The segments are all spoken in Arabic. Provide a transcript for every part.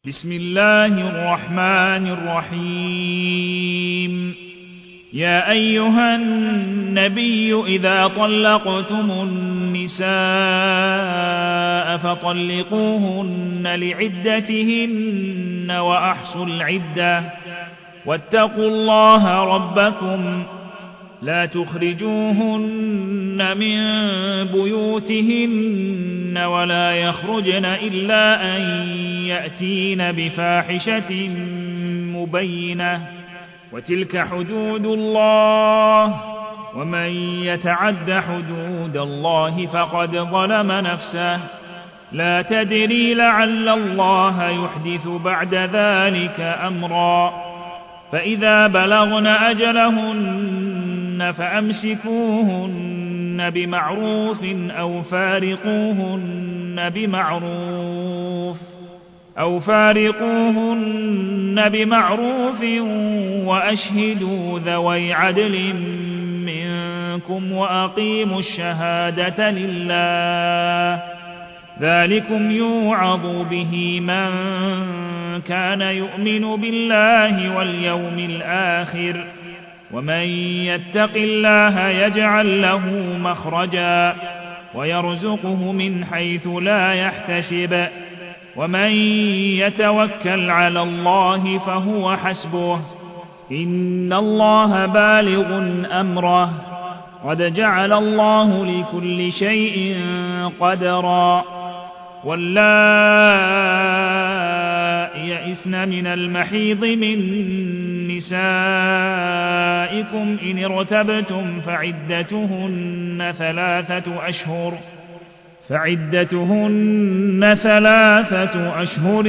بسم الله الرحمن الرحيم يا أيها النبي إذا طلقتم النساء فطلقوهن لعدتهن وأحصوا العدة واتقوا الله ربكم لا تخرجوهن من بيوتهن ولا يخرجن إلا أن يأتين بفاحشة مبينة وتلك حدود الله ومن يتعد حدود الله فقد ظلم نفسه لا تدري لعل الله يحدث بعد ذلك أمرا فإذا بلغن أجلهن فأمسكوهن بمعروف أو فارقوهن بمعروف وأشهدوا ذوي عدل منكم وأقيموا الشهادة لله ذلكم يوعظ به من كان يؤمن بالله واليوم الآخر ومن يتق الله يجعل له مخرجا ويرزقه من حيث لا يحتسب ومن يتوكل على الله فهو حسبه إن الله بالغ أمره قد جعل الله لكل شيء قدرا واللائي يئسن من المحيض من نسائكم إن ارتبتم فعدتهن ثلاثة أشهر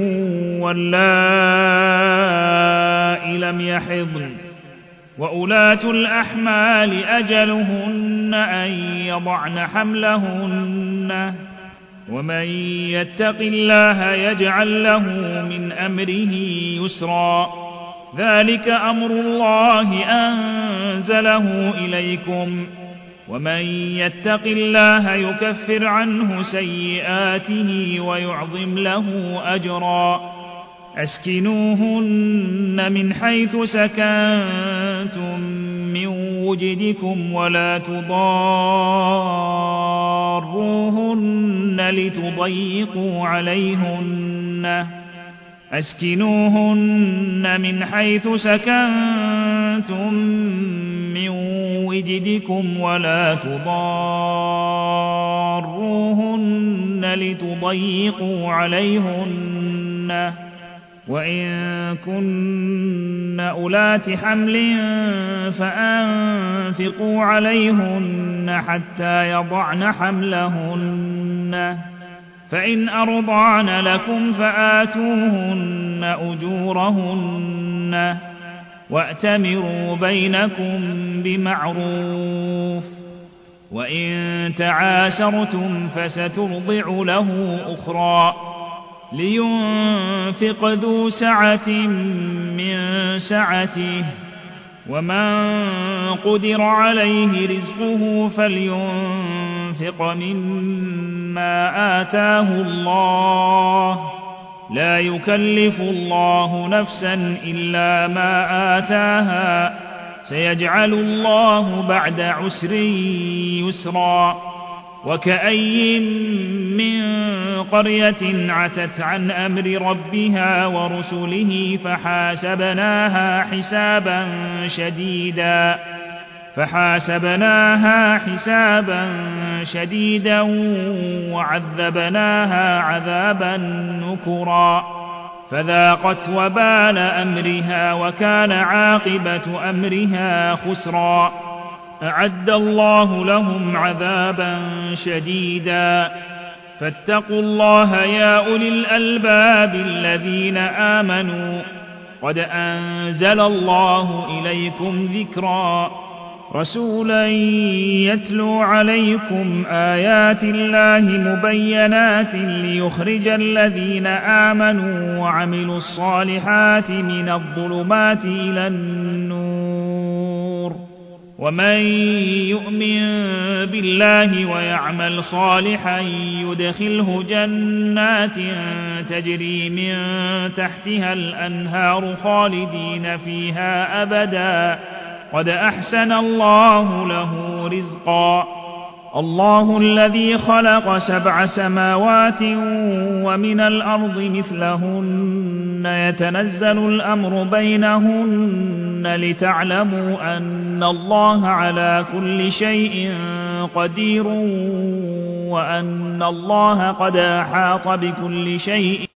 واللائي لم يحضن وأولاة الأحمال أجلهن أن يضعن حملهن ومن يتق الله يجعل له من أمره يسرا ذلك أمر الله أنزله إليكم ومن يتق الله يكفر عنه سيئاته ويعظم له أجرا أسكنوهن من حيث سكنتم من وجدكم ولا تضاروهن لتضيقوا عليهن أسكنوهن من حيث سكنتم من وجدكم ولا تضاروهن لتضيقوا عليهن وإن كن أولات حمل فأنفقوا عليهن حتى يضعن حملهن فإن أرضعن لكم فآتوهن أجورهن وأتمروا بينكم بمعروف وإن تعاسرتم فسترضع له أخرى لينفق ذو سعة من سعته ومن قدر عليه رزقه فلينفق مما آتاه الله لا يكلف الله نفسا إلا ما آتاها سيجعل الله بعد عسر يسرا وكأي من قرية عتت عن أمر ربها ورسله فحاسبناها حسابا شديدا وعذبناها عذابا نكرا فذاقت وبال أمرها وكان عاقبة أمرها خسرا أعد الله لهم عذابا شديدا فاتقوا الله يا أولي الألباب الذين آمنوا قد أنزل الله إليكم ذكرا رسولا يتلو عليكم آيات الله مبينات ليخرج الذين آمنوا وعملوا الصالحات من الظلمات إلى النور ومن يؤمن بالله ويعمل صالحا يدخله جنات تجري من تحتها الأنهار خالدين فيها أبدا قد أحسن الله له رزقا الله الذي خلق 7 سماوات ومن الأرض مثلهن يتنزل الأمر بينهن لتعلموا أن الله على كل شيء قدير وأن الله قد أحاط بكل شيء